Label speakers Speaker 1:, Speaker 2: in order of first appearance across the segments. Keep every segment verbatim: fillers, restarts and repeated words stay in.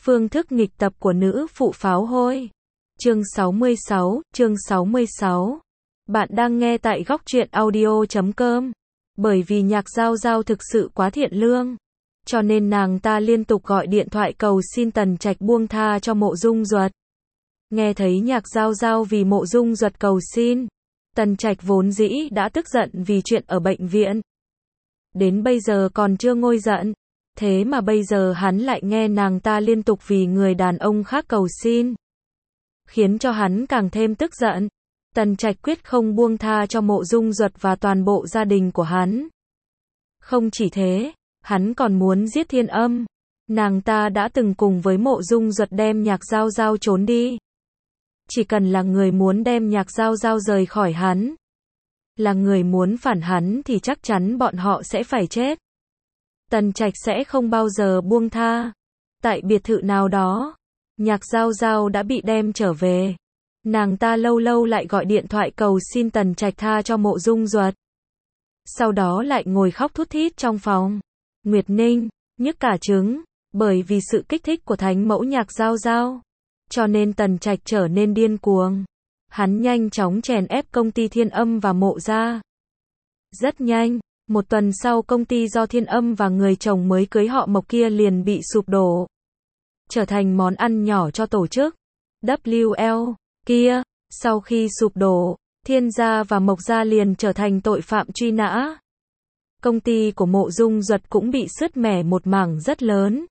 Speaker 1: Phương thức nghịch tập của nữ phụ pháo hôi. Chương sáu mươi sáu, chương sáu mươi sáu. Bạn đang nghe tại góc truyện audio chấm com. Bởi vì Nhạc Giao Giao thực sự quá thiện lương, cho nên nàng ta liên tục gọi điện thoại cầu xin Tần Trạch buông tha cho Mộ Dung Duật. Nghe thấy Nhạc Giao Giao vì Mộ Dung Duật cầu xin, Tần Trạch vốn dĩ đã tức giận vì chuyện ở bệnh viện. Đến bây giờ còn chưa nguôi giận, thế mà bây giờ hắn lại nghe nàng ta liên tục vì người đàn ông khác cầu xin, khiến cho hắn càng thêm tức giận. Tần Trạch quyết không buông tha cho Mộ Dung Duật và toàn bộ gia đình của hắn. Không chỉ thế, hắn còn muốn giết Thiên Âm. Nàng ta đã từng cùng với Mộ Dung Duật đem Nhạc Giao Giao trốn đi. Chỉ cần là người muốn đem Nhạc Giao Giao rời khỏi hắn, là người muốn phản hắn thì chắc chắn bọn họ sẽ phải chết. Tần Trạch sẽ không bao giờ buông tha. Tại biệt thự nào đó, Nhạc Giao Giao đã bị đem trở về. Nàng ta lâu lâu lại gọi điện thoại cầu xin Tần Trạch tha cho Mộ Dung Duật. Sau đó lại ngồi khóc thút thít trong phòng. Nguyệt Ninh nhức cả trứng, bởi vì sự kích thích của thánh mẫu Nhạc Giao Giao, cho nên Tần Trạch trở nên điên cuồng. Hắn nhanh chóng chèn ép công ty Thiên Âm và Mộ gia. Rất nhanh, một tuần sau công ty do Thiên Âm và người chồng mới cưới họ Mộc kia liền bị sụp đổ, trở thành món ăn nhỏ cho tổ chức W L kia. Sau khi sụp đổ, Thiên gia và Mộc gia liền trở thành tội phạm truy nã. Công ty của Mộ Dung Duật cũng bị sứt mẻ một mảng rất lớn,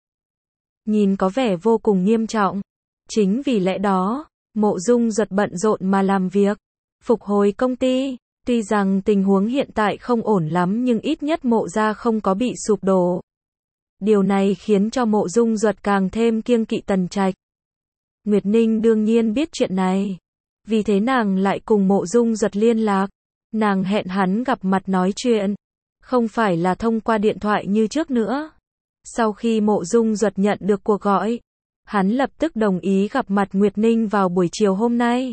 Speaker 1: nhìn có vẻ vô cùng nghiêm trọng. Chính vì lẽ đó, Mộ Dung Duật bận rộn mà làm việc, phục hồi công ty. Tuy rằng tình huống hiện tại không ổn lắm nhưng ít nhất Mộ gia không có bị sụp đổ. Điều này khiến cho Mộ Dung Duật càng thêm kiêng kỵ Tần Trạch. Nguyệt Ninh đương nhiên biết chuyện này, vì thế nàng lại cùng Mộ Dung Duật liên lạc. Nàng hẹn hắn gặp mặt nói chuyện, không phải là thông qua điện thoại như trước nữa. Sau khi Mộ Dung Duật nhận được cuộc gọi, hắn lập tức đồng ý gặp mặt Nguyệt Ninh vào buổi chiều hôm nay.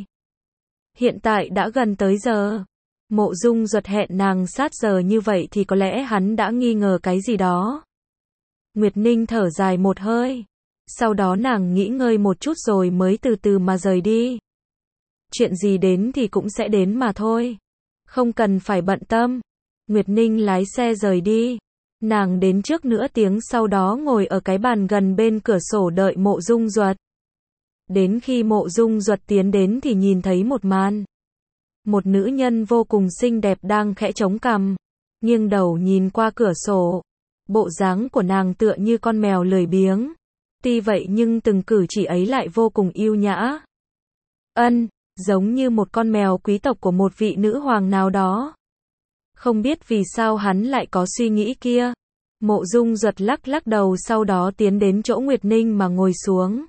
Speaker 1: Hiện tại đã gần tới giờ. Mộ Dung Duật hẹn nàng sát giờ như vậy thì có lẽ hắn đã nghi ngờ cái gì đó. Nguyệt Ninh thở dài một hơi. Sau đó nàng nghỉ ngơi một chút rồi mới từ từ mà rời đi. Chuyện gì đến thì cũng sẽ đến mà thôi, không cần phải bận tâm. Nguyệt Ninh lái xe rời đi. Nàng đến trước nửa tiếng sau đó ngồi ở cái bàn gần bên cửa sổ đợi Mộ Dung Duật. Đến khi Mộ Dung Duật tiến đến thì nhìn thấy một màn. Một nữ nhân vô cùng xinh đẹp đang khẽ chống cằm, nghiêng đầu nhìn qua cửa sổ. Bộ dáng của nàng tựa như con mèo lười biếng. Tuy vậy nhưng từng cử chỉ ấy lại vô cùng yêu nhã. Ân, giống như một con mèo quý tộc của một vị nữ hoàng nào đó. Không biết vì sao hắn lại có suy nghĩ kia. Mộ Dung Duật lắc lắc đầu sau đó tiến đến chỗ Nguyệt Ninh mà ngồi xuống.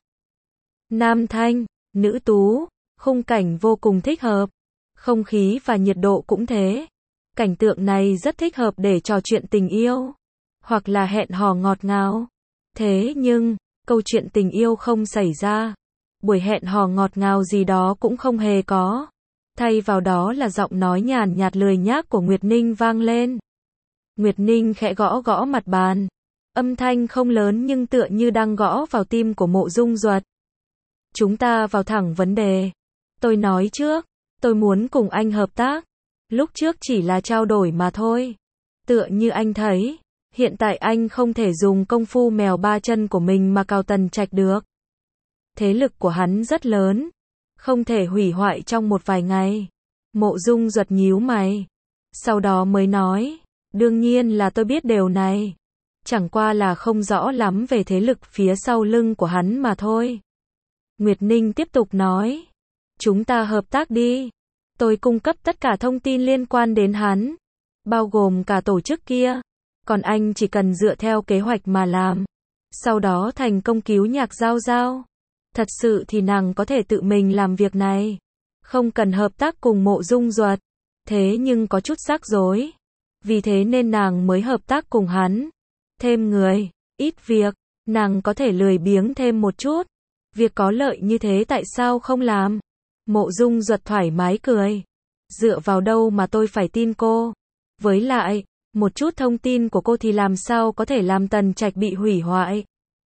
Speaker 1: Nam thanh, nữ tú, khung cảnh vô cùng thích hợp. Không khí và nhiệt độ cũng thế. Cảnh tượng này rất thích hợp để trò chuyện tình yêu, hoặc là hẹn hò ngọt ngào. Thế nhưng, câu chuyện tình yêu không xảy ra. Buổi hẹn hò ngọt ngào gì đó cũng không hề có. Thay vào đó là giọng nói nhàn nhạt lười nhác của Nguyệt Ninh vang lên. Nguyệt Ninh khẽ gõ gõ mặt bàn. Âm thanh không lớn nhưng tựa như đang gõ vào tim của Mộ Dung Duật. Chúng ta vào thẳng vấn đề. Tôi nói trước, tôi muốn cùng anh hợp tác. Lúc trước chỉ là trao đổi mà thôi. Tựa như anh thấy, hiện tại anh không thể dùng công phu mèo ba chân của mình mà cào Tần Trạch được. Thế lực của hắn rất lớn, không thể hủy hoại trong một vài ngày. Mộ Dung Duật nhíu mày, sau đó mới nói, đương nhiên là tôi biết điều này. Chẳng qua là không rõ lắm về thế lực phía sau lưng của hắn mà thôi. Nguyệt Ninh tiếp tục nói, chúng ta hợp tác đi. Tôi cung cấp tất cả thông tin liên quan đến hắn, bao gồm cả tổ chức kia. Còn anh chỉ cần dựa theo kế hoạch mà làm. Sau đó thành công cứu Nhạc Giao Giao. Thật sự thì nàng có thể tự mình làm việc này, không cần hợp tác cùng Mộ Dung Duật. Thế nhưng có chút rắc rối, vì thế nên nàng mới hợp tác cùng hắn. Thêm người, ít việc, nàng có thể lười biếng thêm một chút. Việc có lợi như thế tại sao không làm? Mộ Dung Duật thoải mái cười. Dựa vào đâu mà tôi phải tin cô? Với lại, một chút thông tin của cô thì làm sao có thể làm Tần Trạch bị hủy hoại?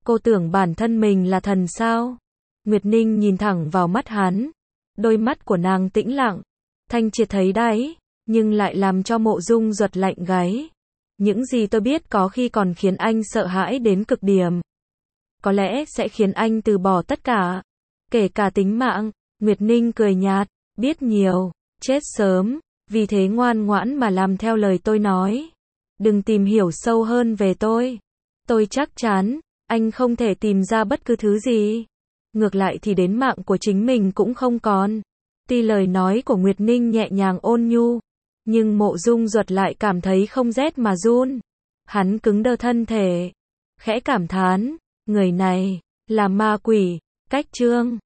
Speaker 1: Cô tưởng bản thân mình là thần sao? Nguyệt Ninh nhìn thẳng vào mắt hắn. Đôi mắt của nàng tĩnh lặng, thanh triệt thấy đáy, nhưng lại làm cho Mộ Dung Duật lạnh gáy. Những gì tôi biết có khi còn khiến anh sợ hãi đến cực điểm. Có lẽ sẽ khiến anh từ bỏ tất cả, kể cả tính mạng. Nguyệt Ninh cười nhạt, biết nhiều, chết sớm, vì thế ngoan ngoãn mà làm theo lời tôi nói. Đừng tìm hiểu sâu hơn về tôi. Tôi chắc chắn, anh không thể tìm ra bất cứ thứ gì. Ngược lại thì đến mạng của chính mình cũng không còn. Tuy lời nói của Nguyệt Ninh nhẹ nhàng ôn nhu, nhưng Mộ Dung Duật lại cảm thấy không rét mà run. Hắn cứng đơ thân thể, khẽ cảm thán, người này là ma quỷ. Cách chương